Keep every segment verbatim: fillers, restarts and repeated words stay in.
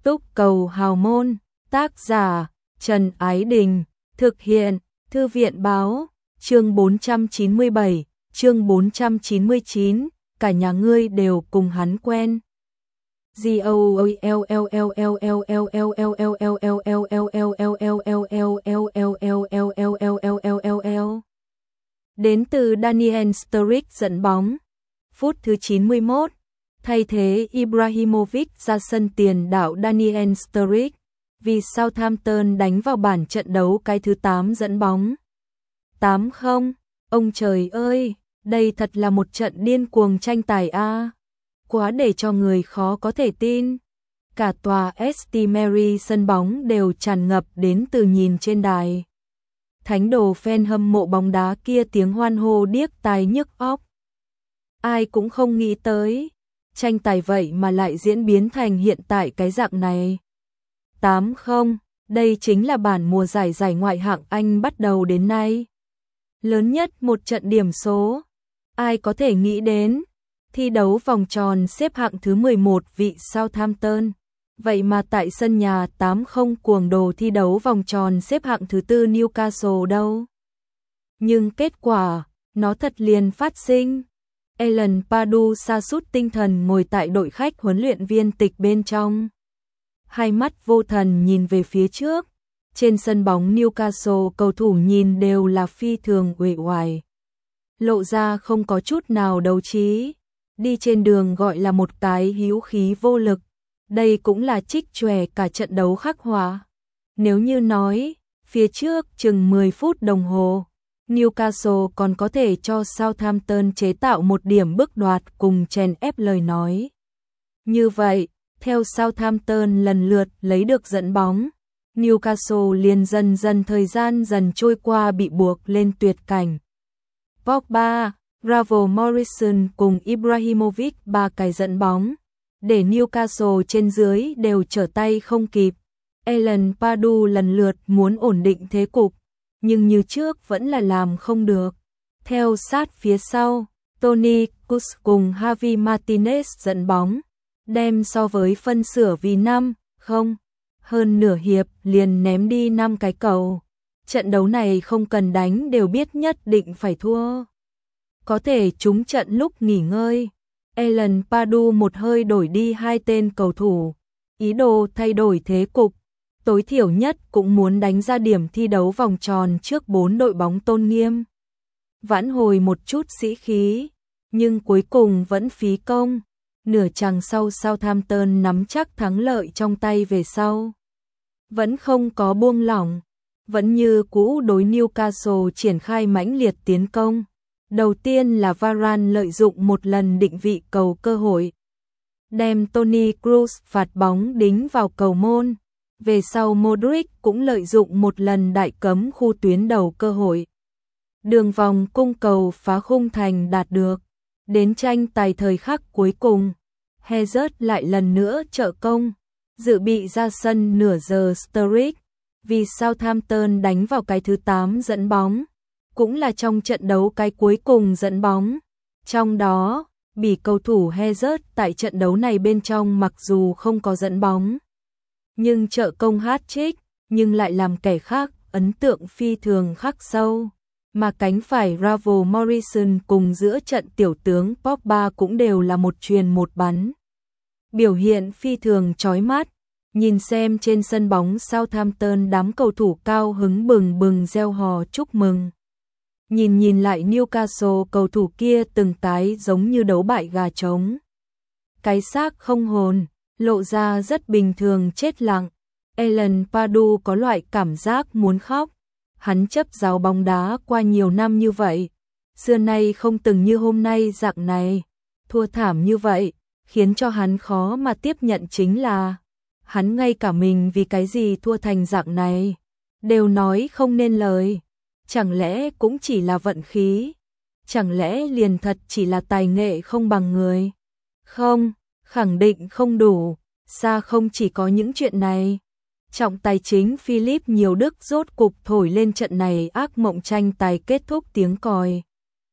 Túc cầu hào môn, tác giả Trần Ái Đình, thực hiện Thư viện Báo, chương bốn trăm chín mươi bảy, chương bốn trăm chín mươi chín, cả nhà ngươi đều cùng hắn quen. Đến từ Daniel Sturridge dẫn bóng. Phút thứ chín mươi mốt, thay thế Ibrahimovic ra sân tiền đạo Daniel Sturridge, vì Southampton đánh vào bản trận đấu cái thứ tám dẫn bóng. tám không, ông trời ơi, đây thật là một trận điên cuồng tranh tài a. Quá để cho người khó có thể tin. Cả tòa St Mary sân bóng đều tràn ngập đến từ nhìn trên đài. Thánh đồ fan hâm mộ bóng đá kia tiếng hoan hô điếc tai nhức óc. Ai cũng không nghĩ tới, tranh tài vậy mà lại diễn biến thành hiện tại cái dạng này. tám không, đây chính là bản mùa giải giải ngoại hạng Anh bắt đầu đến nay. Lớn nhất một trận điểm số. Ai có thể nghĩ đến, thi đấu vòng tròn xếp hạng thứ mười một vị Southampton. Vậy mà tại sân nhà tám không cuồng đồ thi đấu vòng tròn xếp hạng thứ tư Newcastle đâu. Nhưng kết quả, nó thật liền phát sinh. Alan Pardew sa sút tinh thần ngồi tại đội khách huấn luyện viên tịch bên trong. Hai mắt vô thần nhìn về phía trước. Trên sân bóng Newcastle cầu thủ nhìn đều là phi thường uể oải. Lộ ra không có chút nào đấu trí. Đi trên đường gọi là một cái hữu khí vô lực. Đây cũng là trích chòe cả trận đấu khắc họa. Nếu như nói, phía trước chừng mười phút đồng hồ, Newcastle còn có thể cho Southampton chế tạo một điểm bức đoạt cùng chèn ép lời nói. Như vậy, theo Southampton lần lượt lấy được dẫn bóng, Newcastle liền dần dần thời gian dần trôi qua bị buộc lên tuyệt cảnh. Pogba, Ravel Morrison cùng Ibrahimovic ba cái dẫn bóng, để Newcastle trên dưới đều trở tay không kịp. Alan Pardew lần lượt muốn ổn định thế cục, nhưng như trước vẫn là làm không được. Theo sát phía sau, Toni Kroos cùng Javi Martinez dẫn bóng, đem so với phân sửa vì năm không, hơn nửa hiệp liền ném đi năm cái cầu. Trận đấu này không cần đánh đều biết nhất định phải thua. Có thể trúng trận lúc nghỉ ngơi. Alan Pardew một hơi đổi đi hai tên cầu thủ, ý đồ thay đổi thế cục, tối thiểu nhất cũng muốn đánh ra điểm thi đấu vòng tròn trước bốn đội bóng tôn nghiêm. Vãn hồi một chút sĩ khí, nhưng cuối cùng vẫn phí công. Nửa chặng sau Southampton nắm chắc thắng lợi trong tay về sau. Vẫn không có buông lỏng, vẫn như cũ đối Newcastle triển khai mãnh liệt tiến công. Đầu tiên là Varane lợi dụng một lần định vị cầu cơ hội, đem Toni Kroos phạt bóng đính vào cầu môn. Về sau Modric cũng lợi dụng một lần đại cấm khu tuyến đầu cơ hội. Đường vòng cung cầu phá khung thành đạt được. Đến tranh tài thời khắc cuối cùng, Hazard lại lần nữa trợ công, dự bị ra sân nửa giờ Sturridge, vì Southampton đánh vào cái thứ tám dẫn bóng. Cũng là trong trận đấu cái cuối cùng dẫn bóng. Trong đó, bỉ cầu thủ Hazard tại trận đấu này bên trong mặc dù không có dẫn bóng, nhưng trợ công hat-trick, nhưng lại làm kẻ khác ấn tượng phi thường khắc sâu. Mà cánh phải Ravel Morrison cùng giữa trận tiểu tướng Pogba cũng đều là một truyền một bắn. Biểu hiện phi thường chói mắt. Nhìn xem trên sân bóng Southampton đám cầu thủ cao hứng bừng bừng reo hò chúc mừng. Nhìn nhìn lại Newcastle cầu thủ kia từng cái giống như đấu bại gà trống. Cái xác không hồn, lộ ra rất bình thường chết lặng. Alan Pardew có loại cảm giác muốn khóc. Hắn chấp giáo bóng đá qua nhiều năm như vậy, xưa nay không từng như hôm nay dạng này, thua thảm như vậy, khiến cho hắn khó mà tiếp nhận chính là hắn ngay cả mình vì cái gì thua thành dạng này, đều nói không nên lời. Chẳng lẽ cũng chỉ là vận khí? Chẳng lẽ liền thật chỉ là tài nghệ không bằng người? Không, khẳng định không đủ, xa không chỉ có những chuyện này. Trọng tài chính Philip Nhiều Đức rốt cục thổi lên trận này ác mộng tranh tài kết thúc tiếng còi.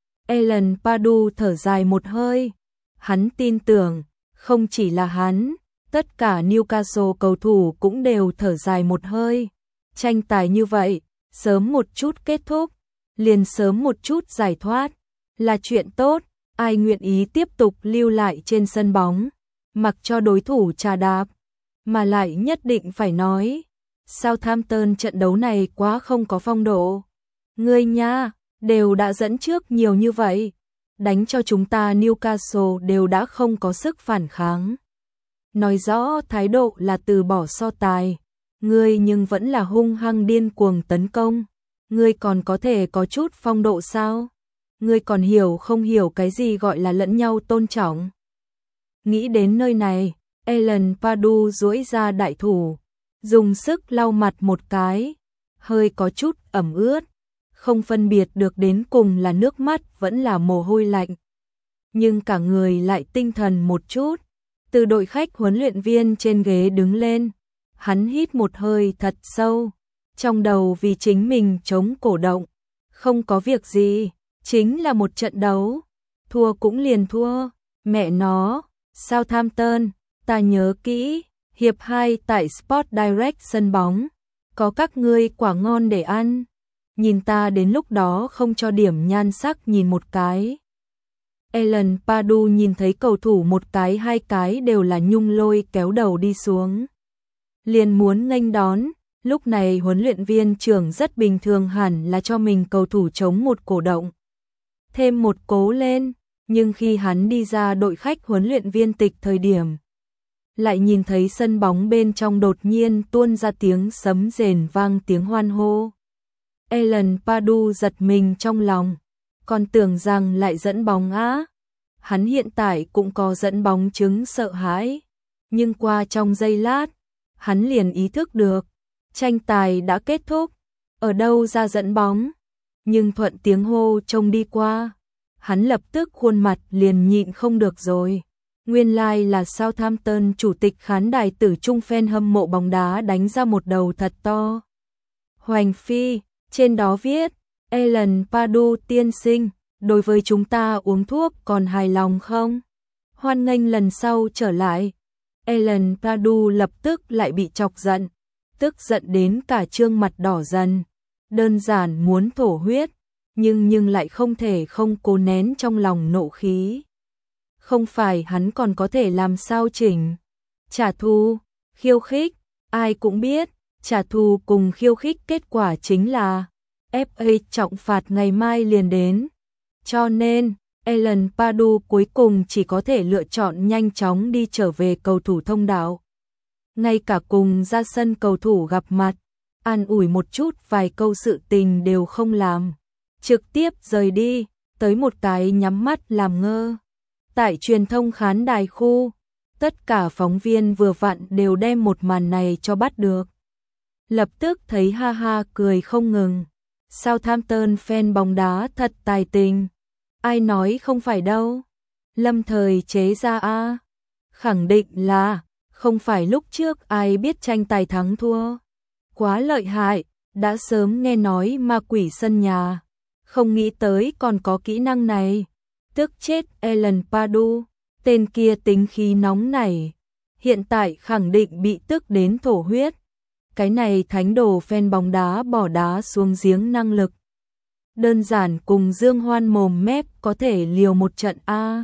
Alan Pardew thở dài một hơi. Hắn tin tưởng, không chỉ là hắn, Tất cả Newcastle cầu thủ cũng đều thở dài một hơi. Tranh tài như vậy, sớm một chút kết thúc, liền sớm một chút giải thoát, là chuyện tốt, ai nguyện ý tiếp tục lưu lại trên sân bóng, mặc cho đối thủ trà đạp, mà lại nhất định phải nói, Southampton trận đấu này quá không có phong độ. Ngươi nha, đều đã dẫn trước nhiều như vậy, đánh cho chúng ta Newcastle đều đã không có sức phản kháng. Nói rõ thái độ là từ bỏ so tài, ngươi nhưng vẫn là hung hăng điên cuồng tấn công, ngươi còn có thể có chút phong độ sao? Ngươi còn hiểu không hiểu cái gì gọi là lẫn nhau tôn trọng? Nghĩ đến nơi này, Alan Pardew duỗi ra đại thủ, dùng sức lau mặt một cái, hơi có chút ẩm ướt, không phân biệt được đến cùng là nước mắt vẫn là mồ hôi lạnh. Nhưng cả người lại tinh thần một chút, từ đội khách huấn luyện viên trên ghế đứng lên, hắn hít một hơi thật sâu, trong đầu vì chính mình chống cổ động, không có việc gì, chính là một trận đấu, thua cũng liền thua, mẹ nó, Southampton, ta nhớ kỹ, hiệp hai tại Sport Direct sân bóng, có các ngươi quả ngon để ăn, nhìn ta đến lúc đó không cho điểm nhan sắc nhìn một cái. Alan Pardew nhìn thấy cầu thủ một cái hai cái đều là nhung lôi kéo đầu đi xuống. Liền muốn nghênh đón, lúc này huấn luyện viên trưởng rất bình thường hẳn là cho mình cầu thủ chống một cổ động. Thêm một cố lên, nhưng khi hắn đi ra đội khách huấn luyện viên tịch thời điểm, lại nhìn thấy sân bóng bên trong đột nhiên tuôn ra tiếng sấm rền vang tiếng hoan hô. Alan Pardew giật mình trong lòng, còn tưởng rằng lại dẫn bóng á. Hắn hiện tại cũng có dẫn bóng chứng sợ hãi, nhưng qua trong giây lát, hắn liền ý thức được, tranh tài đã kết thúc, ở đâu ra dẫn bóng, nhưng thuận tiếng hô trông đi qua, hắn lập tức khuôn mặt liền nhịn không được rồi. Nguyên lai like là Southampton chủ tịch khán đài tử trung fan hâm mộ bóng đá đánh ra một đầu thật to. Hoành phi, trên đó viết, Alan Pardew tiên sinh, đối với chúng ta uống thuốc còn hài lòng không? Hoan nghênh lần sau trở lại. Alan Pardew lập tức lại bị chọc giận, tức giận đến cả trương mặt đỏ dần, đơn giản muốn thổ huyết, nhưng nhưng lại không thể không cố nén trong lòng nộ khí. Không phải hắn còn có thể làm sao chỉnh? Trả thù, khiêu khích, ai cũng biết, trả thù cùng khiêu khích kết quả chính là ép a trọng phạt ngày mai liền đến. Cho nên, Alan Pardew cuối cùng chỉ có thể lựa chọn nhanh chóng đi trở về cầu thủ thông đạo. Ngay cả cùng ra sân cầu thủ gặp mặt, an ủi một chút vài câu sự tình đều không làm. Trực tiếp rời đi, tới một cái nhắm mắt làm ngơ. Tại truyền thông khán đài khu, tất cả phóng viên vừa vặn đều đem một màn này cho bắt được. Lập tức thấy ha ha cười không ngừng. Southampton fan bóng đá thật tài tình. Ai nói không phải đâu. Lâm thời chế ra a. Khẳng định là không phải lúc trước ai biết tranh tài thắng thua. Quá lợi hại, đã sớm nghe nói ma quỷ sân nhà, không nghĩ tới còn có kỹ năng này. Tức chết Alan Pardew, tên kia tính khí nóng nảy, hiện tại khẳng định bị tức đến thổ huyết. Cái này thánh đồ fan bóng đá bỏ đá xuống giếng năng lực. Đơn giản cùng Dương Hoan mồm mép có thể liều một trận a.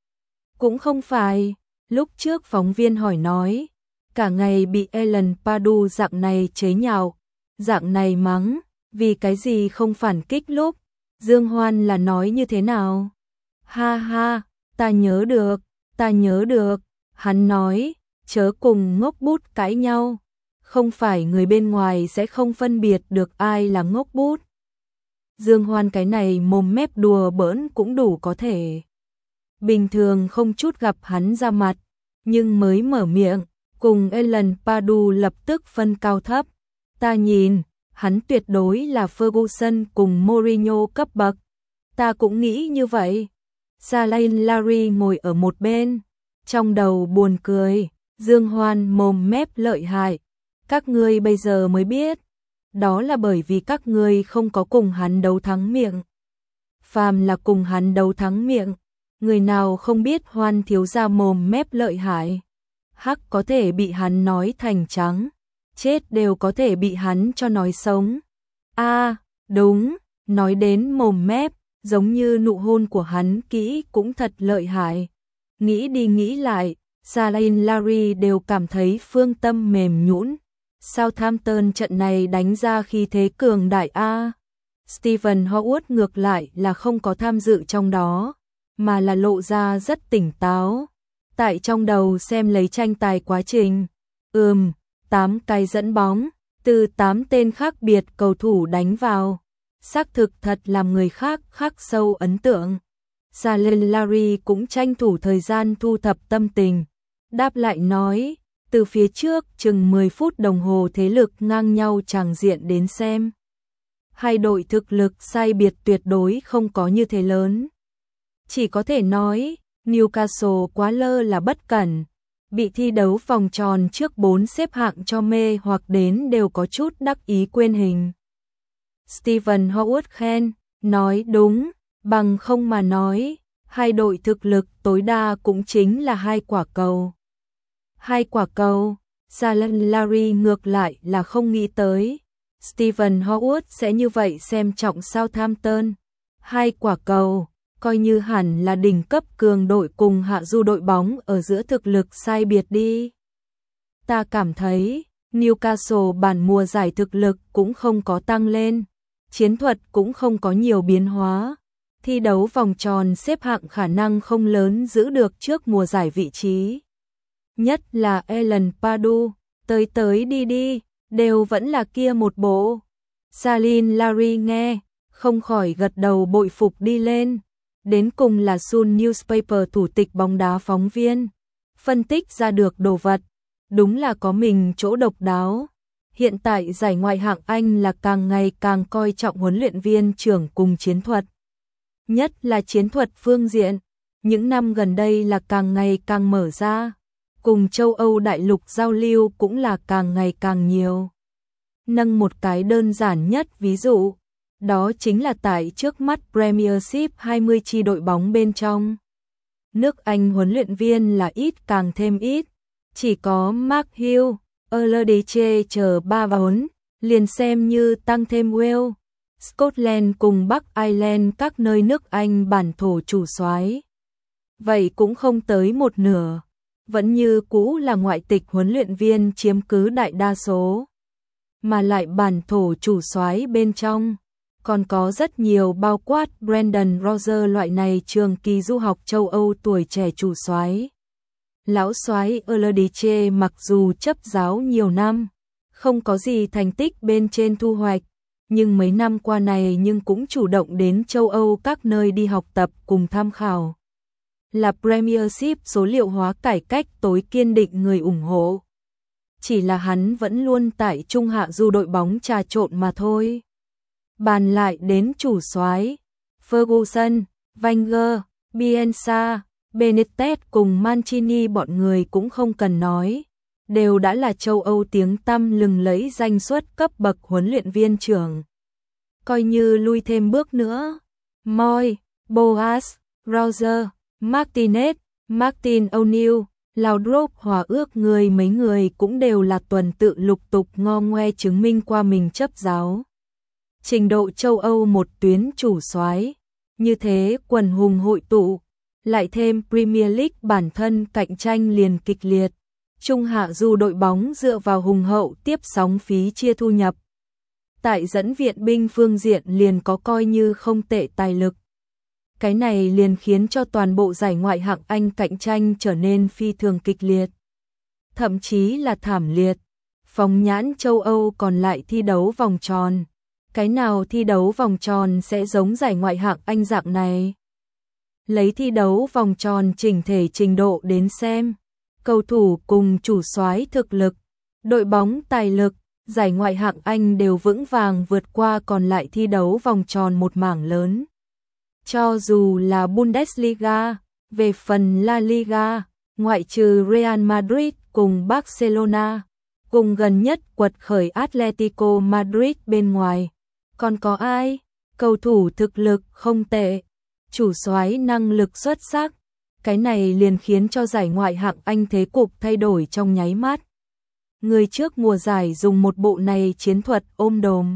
Cũng không phải, lúc trước phóng viên hỏi nói, cả ngày bị Alan Pardew dạng này chế nhạo, dạng này mắng, vì cái gì không phản kích lúc, Dương Hoan là nói như thế nào? Ha ha, ta nhớ được, ta nhớ được, hắn nói, chớ cùng ngốc bút cãi nhau, không phải người bên ngoài sẽ không phân biệt được ai là ngốc bút. Dương Hoan cái này mồm mép đùa bỡn cũng đủ có thể. Bình thường không chút gặp hắn ra mặt, nhưng mới mở miệng, cùng Alan Pardew lập tức phân cao thấp. Ta nhìn, hắn tuyệt đối là Ferguson cùng Mourinho cấp bậc. Ta cũng nghĩ như vậy. Salahin Larry ngồi ở một bên, trong đầu buồn cười, Dương Hoan mồm mép lợi hại. Các ngươi bây giờ mới biết, đó là bởi vì các ngươi không có cùng hắn đấu thắng miệng. Phàm là cùng hắn đấu thắng miệng, người nào không biết Hoan thiếu gia mồm mép lợi hại. hắc có thể bị hắn nói thành trắng, chết đều có thể bị hắn cho nói sống. A, à, đúng, nói đến mồm mép, giống như nụ hôn của hắn kỹ cũng thật lợi hại. Nghĩ đi nghĩ lại, Salin Larry đều cảm thấy phương tâm mềm nhũn. Southampton trận này đánh ra khi thế cường đại a. Stephen Howard ngược lại là không có tham dự trong đó, mà là lộ ra rất tỉnh táo. Tại trong đầu xem lấy tranh tài quá trình. Ừm, tám cái dẫn bóng, từ tám tên khác biệt cầu thủ đánh vào. Xác thực thật làm người khác khắc sâu ấn tượng. Salin Larry cũng tranh thủ thời gian thu thập tâm tình. Đáp lại nói, từ phía trước chừng mười phút đồng hồ thế lực ngang nhau tràng diện đến xem. Hai đội thực lực sai biệt tuyệt đối không có như thế lớn. Chỉ có thể nói, Newcastle quá lơ là bất cẩn, bị thi đấu vòng tròn trước bốn xếp hạng cho mê hoặc đến đều có chút đắc ý quên hình. Stephen Howard khen, nói đúng, bằng không mà nói, hai đội thực lực tối đa cũng chính là hai quả cầu. Hai quả cầu, Salin Larry ngược lại là không nghĩ tới. Stephen Howard sẽ như vậy xem trọng Southampton. Hai quả cầu, coi như hẳn là đỉnh cấp cường đội cùng hạ du đội bóng ở giữa thực lực sai biệt đi. Ta cảm thấy, Newcastle bản mùa giải thực lực cũng không có tăng lên, chiến thuật cũng không có nhiều biến hóa. Thi đấu vòng tròn xếp hạng khả năng không lớn giữ được trước mùa giải vị trí. Nhất là Alan Pardew, tới tới đi đi, đều vẫn là kia một bộ. Salin Larry nghe, không khỏi gật đầu bội phục đi lên. Đến cùng là Sun Newspaper thủ tịch bóng đá phóng viên. Phân tích ra được đồ vật, đúng là có mình chỗ độc đáo. Hiện tại giải ngoại hạng Anh là càng ngày càng coi trọng huấn luyện viên trưởng cùng chiến thuật. Nhất là chiến thuật phương diện, những năm gần đây là càng ngày càng mở ra. Cùng châu Âu đại lục giao lưu cũng là càng ngày càng nhiều. Nâng một cái đơn giản nhất ví dụ, đó chính là tại trước mắt Premiership hai mươi chi đội bóng bên trong. Nước Anh huấn luyện viên là ít càng thêm ít, chỉ có Mark Hill, Alderdice chờ ba vốn, liền xem như tăng thêm Wales, Scotland cùng Bắc Ireland các nơi nước Anh bản thổ chủ soái. Vậy cũng không tới một nửa, vẫn như cũ là ngoại tịch huấn luyện viên chiếm cứ đại đa số. Mà lại bản thổ chủ soái bên trong, còn có rất nhiều bao quát Brendan Rodgers loại này trường kỳ du học châu Âu tuổi trẻ chủ soái. Lão soái Alderdice mặc dù chấp giáo nhiều năm, không có gì thành tích bên trên thu hoạch, nhưng mấy năm qua này nhưng cũng chủ động đến châu Âu các nơi đi học tập cùng tham khảo. Là Premiership số liệu hóa cải cách tối kiên định người ủng hộ. Chỉ là hắn vẫn luôn tại trung hạ du đội bóng trà trộn mà thôi. Bàn lại đến chủ soái, Ferguson, Wenger, Bielsa, Benitez cùng Mancini bọn người cũng không cần nói, đều đã là châu Âu tiếng tăm lừng lẫy danh xuất cấp bậc huấn luyện viên trưởng. Coi như lui thêm bước nữa, Moyes, Boas, Rodgers, Martinez, Martin O'Neill, Laudrup hòa ước người mấy người cũng đều là tuần tự lục tục ngo ngoe chứng minh qua mình chấp giáo. Trình độ châu Âu một tuyến chủ soái, như thế quần hùng hội tụ, lại thêm Premier League bản thân cạnh tranh liền kịch liệt. Trung hạ du đội bóng dựa vào hùng hậu tiếp sóng phí chia thu nhập. Tại dẫn viện binh phương diện liền có coi như không tệ tài lực. Cái này liền khiến cho toàn bộ giải ngoại hạng Anh cạnh tranh trở nên phi thường kịch liệt. Thậm chí là thảm liệt. Phóng nhãn châu Âu còn lại thi đấu vòng tròn. Cái nào thi đấu vòng tròn sẽ giống giải ngoại hạng Anh dạng này? Lấy thi đấu vòng tròn chỉnh thể trình độ đến xem. Cầu thủ cùng chủ soái thực lực, đội bóng tài lực, giải ngoại hạng Anh đều vững vàng vượt qua còn lại thi đấu vòng tròn một mảng lớn. Cho dù là Bundesliga, về phần La Liga, ngoại trừ Real Madrid cùng Barcelona, cùng gần nhất quật khởi Atletico Madrid bên ngoài, còn có ai? Cầu thủ thực lực không tệ, chủ soái năng lực xuất sắc, Cái này liền khiến cho giải ngoại hạng Anh thế cục thay đổi trong nháy mắt. Người trước mùa giải dùng một bộ này chiến thuật ôm đồm.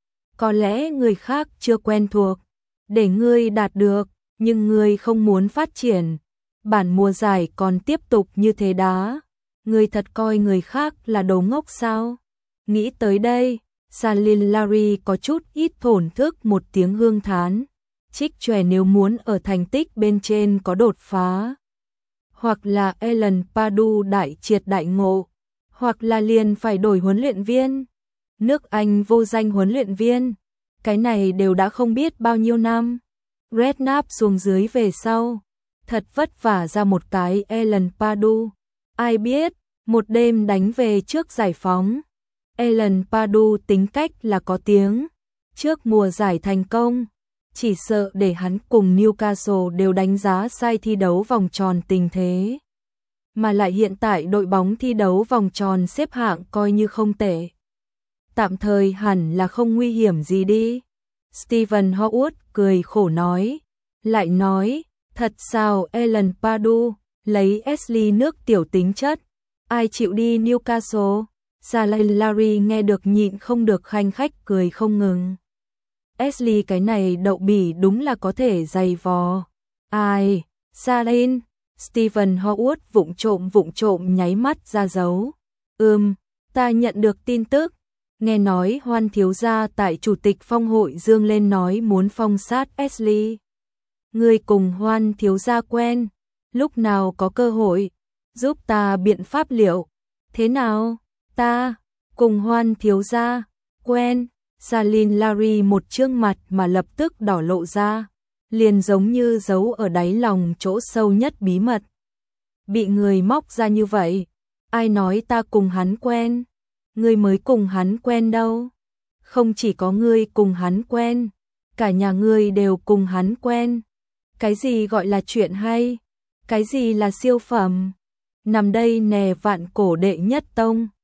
Có lẽ người khác chưa quen thuộc, để ngươi đạt được, nhưng ngươi không muốn phát triển. Bản mùa giải còn tiếp tục như thế đá. Ngươi thật coi người khác là đồ ngốc sao? Nghĩ tới đây, Salin Larry có chút ít thổn thức một tiếng hương thán. Trích chòe nếu muốn ở thành tích bên trên có đột phá. Hoặc là Alan Pardew đại triệt đại ngộ. Hoặc là liền phải đổi huấn luyện viên. Nước Anh vô danh huấn luyện viên. Cái này đều đã không biết bao nhiêu năm. Redknapp xuống dưới về sau. Thật vất vả ra một cái Alan Pardew. Ai biết, một đêm đánh về trước giải phóng. Alan Pardew tính cách là có tiếng. Trước mùa giải thành công, chỉ sợ để hắn cùng Newcastle đều đánh giá sai thi đấu vòng tròn tình thế. Mà lại hiện tại đội bóng thi đấu vòng tròn xếp hạng coi như không tệ. Tạm thời hẳn là không nguy hiểm gì đi. Stephen Howard cười khổ nói. Lại nói, thật sao Alan Pardew lấy Ashley nước tiểu tính chất. Ai chịu đi Newcastle? Salin Larry nghe được nhịn không được khanh khách cười không ngừng. Ashley cái này đậu bỉ đúng là có thể dày vò. Ai? Salin? Stephen Howard vụng trộm vụng trộm nháy mắt ra dấu. Ừm, ta nhận được tin tức. Nghe nói Hoan thiếu gia tại chủ tịch phong hội dương lên nói muốn phong sát Ashley. Người cùng Hoan thiếu gia quen. Lúc nào có cơ hội, giúp ta biện pháp liệu. Thế nào? Ta, cùng Hoan thiếu gia, quen. Salin Larry một trương mặt mà lập tức đỏ lộ ra. Liền giống như giấu ở đáy lòng chỗ sâu nhất bí mật. Bị người móc ra như vậy. Ai nói ta cùng hắn quen? Ngươi mới cùng hắn quen đâu. Không chỉ có ngươi cùng hắn quen, cả nhà ngươi đều cùng hắn quen. Cái gì gọi là chuyện hay? Cái gì là siêu phẩm? Nằm đây nè vạn cổ đệ nhất tông.